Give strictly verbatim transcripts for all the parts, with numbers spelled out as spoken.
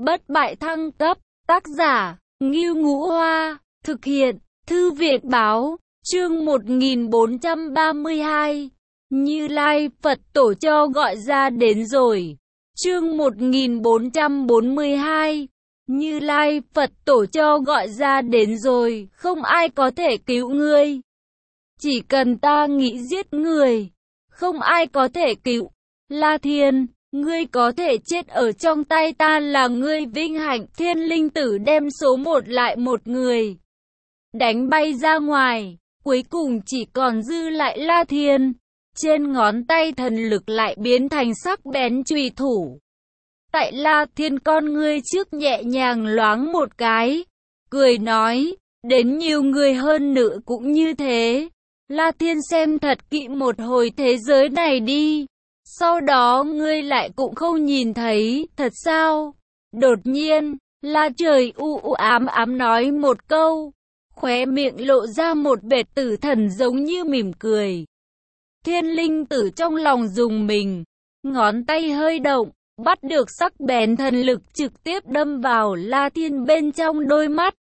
Bất bại thăng cấp, tác giả, Ngưu Ngũ Hoa, thực hiện, Thư viện Báo, chương một nghìn bốn trăm ba mươi hai, Như Lai Phật Tổ cho gọi ra đến rồi. Chương một nghìn bốn trăm bốn mươi hai, Như Lai Phật Tổ cho gọi ra đến rồi, không ai có thể cứu ngươi. Chỉ cần ta nghĩ giết người, không ai có thể cứu. La Thiên, ngươi có thể chết ở trong tay ta là ngươi vinh hạnh. Thiên linh tử đem số một lại một người đánh bay ra ngoài, cuối cùng chỉ còn dư lại La Thiên. Trên ngón tay thần lực lại biến thành sắc bén chùy thủ. Tại La Thiên con ngươi trước nhẹ nhàng loáng một cái, cười nói, đến nhiều người hơn nữa cũng như thế. La Thiên xem thật kỹ một hồi thế giới này đi. Sau đó ngươi lại cũng không nhìn thấy, thật sao? Đột nhiên, La Trời u u ám ám nói một câu, khóe miệng lộ ra một vệt tử thần giống như mỉm cười. Thiên linh tử trong lòng rùng mình, ngón tay hơi động, bắt được sắc bén thần lực trực tiếp đâm vào La Thiên bên trong đôi mắt.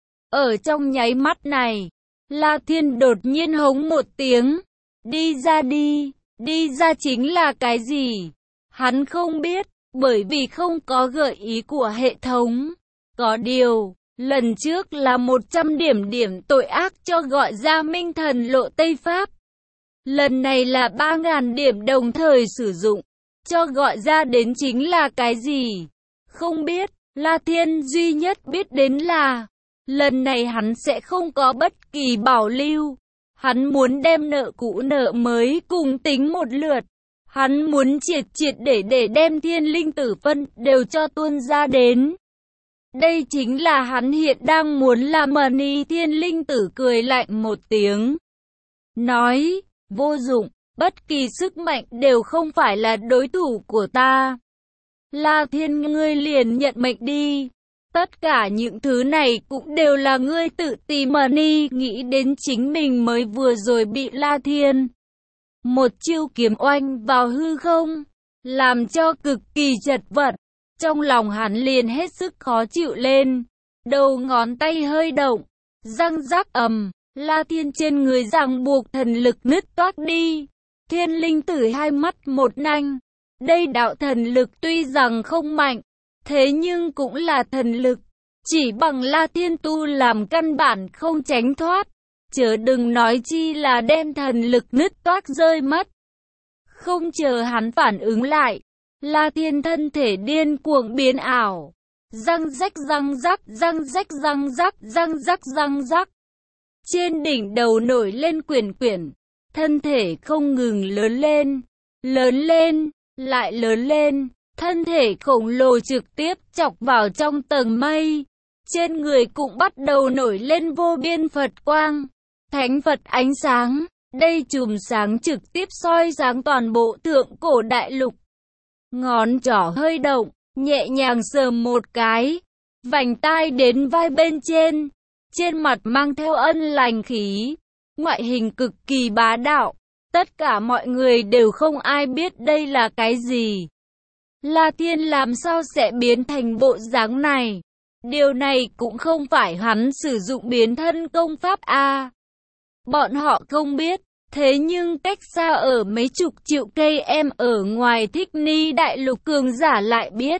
Ở trong nháy mắt này, La Thiên đột nhiên hống một tiếng, đi ra đi. Đi ra chính là cái gì? Hắn không biết, bởi vì không có gợi ý của hệ thống. Có điều, lần trước là một trăm điểm điểm tội ác cho gọi ra minh thần lộ Tây Pháp. Lần này là ba nghìn điểm đồng thời sử dụng, cho gọi ra đến chính là cái gì? Không biết, La Thiên duy nhất biết đến là, lần này hắn sẽ không có bất kỳ bảo lưu. Hắn muốn đem nợ cũ nợ mới cùng tính một lượt. Hắn muốn triệt triệt để để đem thiên linh tử phân đều cho tuôn ra đến. Đây chính là hắn hiện đang muốn làm. Mani thiên linh tử cười lạnh một tiếng, nói, vô dụng, bất kỳ sức mạnh đều không phải là đối thủ của ta. La Thiên, ngươi liền nhận mệnh đi. Tất cả những thứ này cũng đều là ngươi tự tìm. Mani nghĩ đến chính mình mới vừa rồi bị La Thiên một chiêu kiếm oanh vào hư không, làm cho cực kỳ chật vật. Trong lòng hắn liền hết sức khó chịu lên, đầu ngón tay hơi động, răng rắc ầm, La Thiên trên người ràng buộc thần lực nứt toác đi. Thiên linh tử hai mắt một nanh, đây đạo thần lực tuy rằng không mạnh, thế nhưng cũng là thần lực, chỉ bằng La Thiên tu làm căn bản không tránh thoát, chớ đừng nói chi là đem thần lực nứt toác rơi mất. Không chờ hắn phản ứng lại, La Thiên thân thể điên cuồng biến ảo, răng rắc răng rắc, răng rắc răng rắc, răng rắc răng rắc. Trên đỉnh đầu nổi lên quyển quyển, thân thể không ngừng lớn lên, lớn lên, lại lớn lên. Thân thể khổng lồ trực tiếp chọc vào trong tầng mây. Trên người cũng bắt đầu nổi lên vô biên Phật quang, thánh Phật ánh sáng. Đây chùm sáng trực tiếp soi sáng toàn bộ thượng cổ đại lục. Ngón trỏ hơi động, nhẹ nhàng sờ một cái, vành tai đến vai bên trên. Trên mặt mang theo ân lành khí, ngoại hình cực kỳ bá đạo. Tất cả mọi người đều không ai biết đây là cái gì. La Thiên làm sao sẽ biến thành bộ dáng này? Điều này cũng không phải hắn sử dụng biến thân công pháp a. Bọn họ không biết, thế nhưng cách xa ở mấy chục triệu cây em ở ngoài Thích Ni đại lục cường giả lại biết.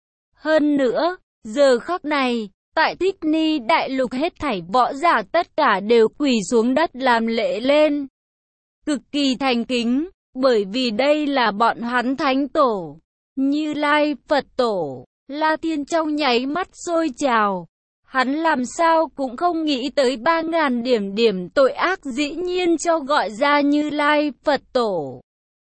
Hơn nữa, giờ khắc này, tại Thích Ni đại lục hết thảy võ giả tất cả đều quỳ xuống đất làm lễ lên. Cực kỳ thành kính, bởi vì đây là bọn hắn thánh tổ. Như Lai Phật Tổ. La Thiên trong nháy mắt sôi trào. Hắn làm sao cũng không nghĩ tới ba nghìn điểm điểm tội ác dĩ nhiên cho gọi ra Như Lai Phật Tổ.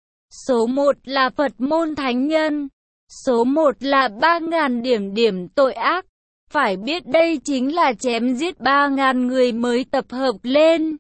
Số một là Phật môn thánh nhân. Số một là ba nghìn điểm điểm tội ác. Phải biết đây chính là chém giết ba nghìn người mới tập hợp lên.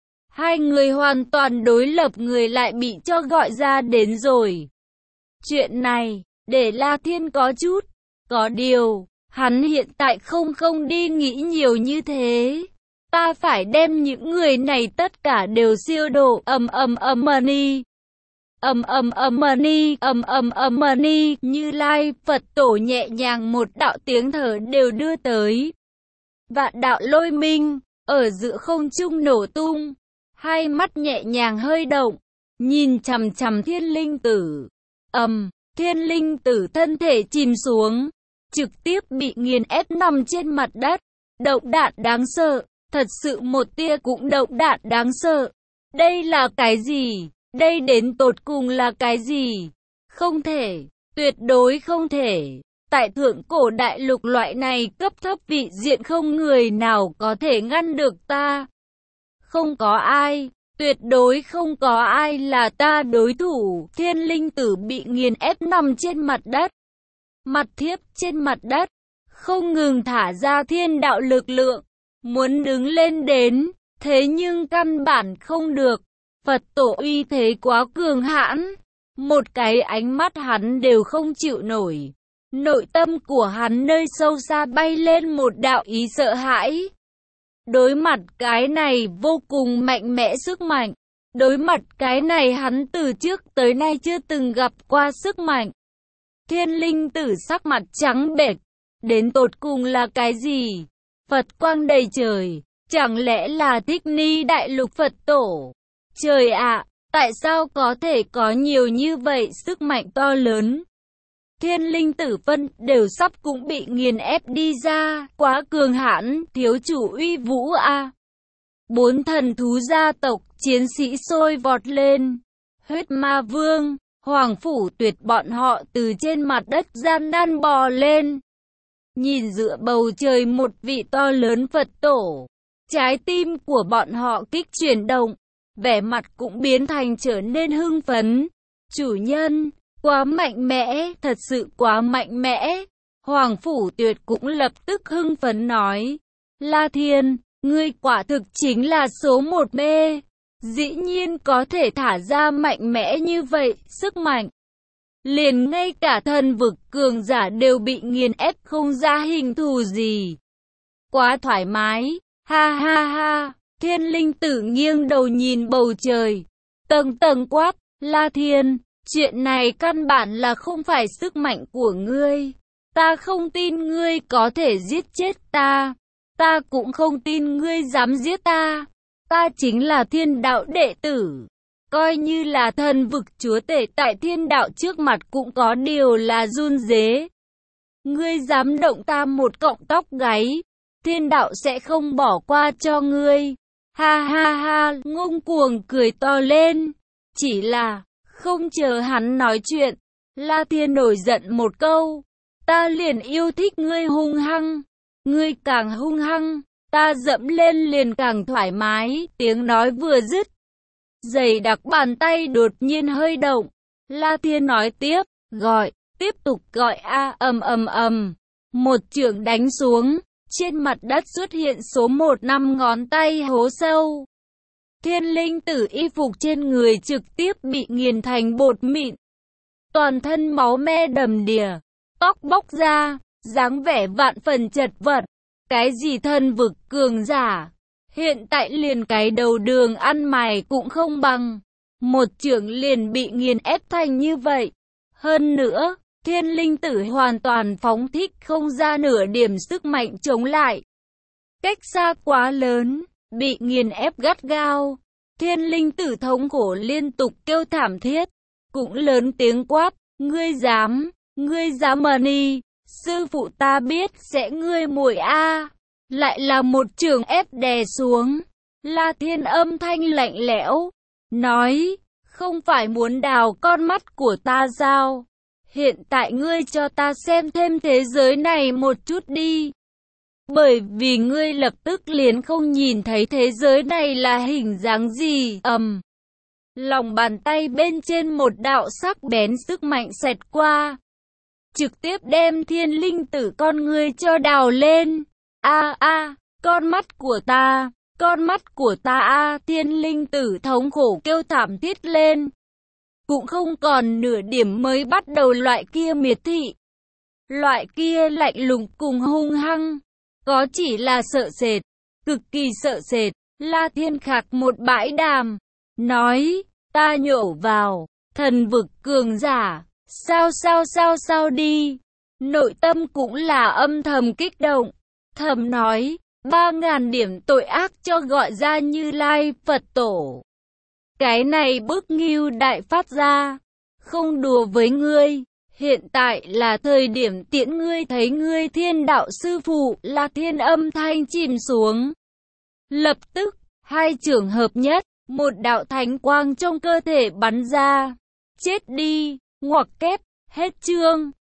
Hai người hoàn toàn đối lập người lại bị cho gọi ra đến rồi. Chuyện này để La Thiên có chút, có điều, hắn hiện tại không không đi nghĩ nhiều như thế. Ta phải đem những người này tất cả đều siêu độ. Ầm ầm ầm. Mani Ầm ầm ầm ni, ầm ầm ầm ni, Như Lai Phật Tổ nhẹ nhàng một đạo tiếng thở đều đưa tới. Vạn đạo lôi minh, ở giữa không trung nổ tung, hai mắt nhẹ nhàng hơi động, nhìn chằm chằm Thiên Linh Tử. Ầm, Thiên Linh Tử thân thể chìm xuống, trực tiếp bị nghiền ép nằm trên mặt đất. Độc đạn đáng sợ, thật sự một tia cũng độc đạn đáng sợ. Đây là cái gì? Đây đến tột cùng là cái gì? Không thể, tuyệt đối không thể. Tại thượng cổ đại lục loại này cấp thấp vị diện không người nào có thể ngăn được ta. Không có ai, tuyệt đối không có ai là ta đối thủ. Thiên Linh Tử bị nghiền ép nằm trên mặt đất. Mặt thiếp trên mặt đất, không ngừng thả ra thiên đạo lực lượng. Muốn đứng lên đến, thế nhưng căn bản không được. Phật Tổ uy thế quá cường hãn, một cái ánh mắt hắn đều không chịu nổi. Nội tâm của hắn nơi sâu xa bay lên một đạo ý sợ hãi. Đối mặt cái này vô cùng mạnh mẽ sức mạnh, đối mặt cái này hắn từ trước tới nay chưa từng gặp qua sức mạnh. Thiên Linh Tử sắc mặt trắng bệch, đến tột cùng là cái gì? Phật quang đầy trời, chẳng lẽ là Thích Ni Đại Lục Phật Tổ? Trời ạ, tại sao có thể có nhiều như vậy sức mạnh to lớn? Thiên Linh Tử phân đều sắp cũng bị nghiền ép đi ra, quá cường hãn, thiếu chủ uy vũ a. Bốn thần thú gia tộc, chiến sĩ sôi vọt lên. Huyết Ma Vương, Hoàng Phủ Tuyệt bọn họ từ trên mặt đất gian nan bò lên. Nhìn giữa bầu trời một vị to lớn Phật Tổ, trái tim của bọn họ kích chuyển động, vẻ mặt cũng biến thành trở nên hưng phấn. Chủ nhân, quá mạnh mẽ, thật sự quá mạnh mẽ. Hoàng Phủ Tuyệt cũng lập tức hưng phấn nói, La Thiên, ngươi quả thực chính là số một mê. Dĩ nhiên có thể thả ra mạnh mẽ như vậy, sức mạnh. Liền ngay cả thần vực cường giả đều bị nghiền ép không ra hình thù gì. Quá thoải mái, ha ha ha. Thiên Linh Tử nghiêng đầu nhìn bầu trời, tầng tầng quát, La Thiên, chuyện này căn bản là không phải sức mạnh của ngươi. Ta không tin ngươi có thể giết chết ta. Ta cũng không tin ngươi dám giết ta. Ta chính là thiên đạo đệ tử. Coi như là thần vực chúa tể tại thiên đạo trước mặt cũng có điều là run rế. Ngươi dám động ta một cọng tóc gáy, thiên đạo sẽ không bỏ qua cho ngươi. Ha ha ha, ngông cuồng cười to lên. Chỉ là, không chờ hắn nói chuyện, La Thiên nổi giận một câu. Ta liền yêu thích ngươi hung hăng. Ngươi càng hung hăng, ta dẫm lên liền càng thoải mái. Tiếng nói vừa dứt, dày đặc bàn tay đột nhiên hơi động. La Thiên nói tiếp, gọi, tiếp tục gọi a. Ầm ầm ầm, một chưởng đánh xuống, trên mặt đất xuất hiện số một năm ngón tay hố sâu. Thiên Linh Tử y phục trên người trực tiếp bị nghiền thành bột mịn, toàn thân máu me đầm đìa, tóc bóc ra, dáng vẻ vạn phần chật vật. Cái gì thân vực cường giả, hiện tại liền cái đầu đường ăn mày cũng không bằng. Một chưởng liền bị nghiền ép thành như vậy. Hơn nữa, Thiên Linh Tử hoàn toàn phóng thích không ra nửa điểm sức mạnh chống lại. Cách xa quá lớn, bị nghiền ép gắt gao. Thiên Linh Tử thống khổ liên tục kêu thảm thiết, cũng lớn tiếng quát, ngươi dám, ngươi dám mà ni, sư phụ ta biết sẽ ngươi muội a. Lại là một chưởng ép đè xuống. La Thiên âm thanh lạnh lẽo, nói, không phải muốn đào con mắt của ta sao? Hiện tại ngươi cho ta xem thêm thế giới này một chút đi. Bởi vì ngươi lập tức liền không nhìn thấy thế giới này là hình dáng gì. Ầm. Lòng bàn tay bên trên một đạo sắc bén sức mạnh xẹt qua, trực tiếp đem Thiên Linh Tử con ngươi cho đào lên. A a, con mắt của ta, con mắt của ta a. Thiên Linh Tử thống khổ kêu thảm thiết lên. Cũng không còn nửa điểm mới bắt đầu loại kia miệt thị, loại kia lạnh lùng cùng hung hăng, có chỉ là sợ sệt, cực kỳ sợ sệt. La Thiên khạc một bãi đàm, nói, ta nhổ vào, thần vực cường giả, sao sao sao sao đi. Nội tâm cũng là âm thầm kích động, thầm nói, ba ngàn điểm tội ác cho gọi ra Như Lai Phật Tổ. Cái này bức Ngưu đại phát ra, không đùa với ngươi, hiện tại là thời điểm tiễn ngươi thấy ngươi thiên đạo sư phụ. Là thiên âm thanh chìm xuống. Lập tức, hai trường hợp nhất, một đạo thánh quang trong cơ thể bắn ra. Chết đi, ngoặc kép, hết chương.